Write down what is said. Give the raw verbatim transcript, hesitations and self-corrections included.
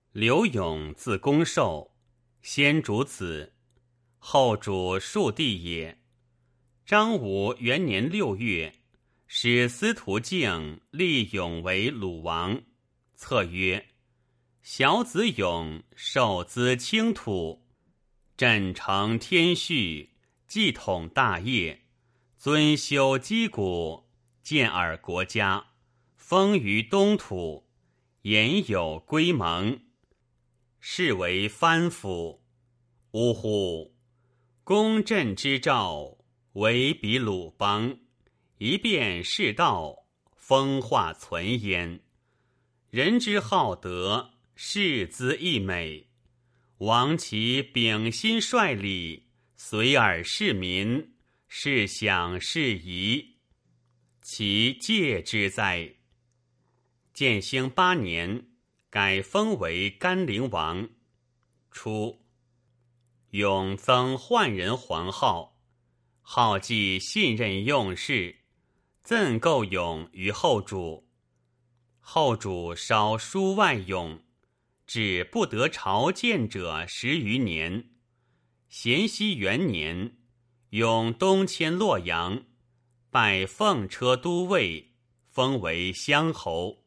刘永字公寿，先主子，后主庶弟也。张武元年六月，使司徒敬立永为鲁王，策曰：小子永受资清土，朕承天序，继统大业，尊修击鼓，建尔国家，封于东土，言有归盟，是为藩府。呜呼！公朕之诏，唯比鲁邦，一变世道，风化存焉。人之好德，士资溢美，王其秉心率礼，随尔市民，是享是宜，其戒之哉！建兴八年，改封为甘陵王。初，永增宦人皇号，号既信任用事，赠构永于后主。后主稍疏外永，至不得朝见者十余年。咸熙元年，永东迁洛阳，拜奉车都尉，封为乡侯。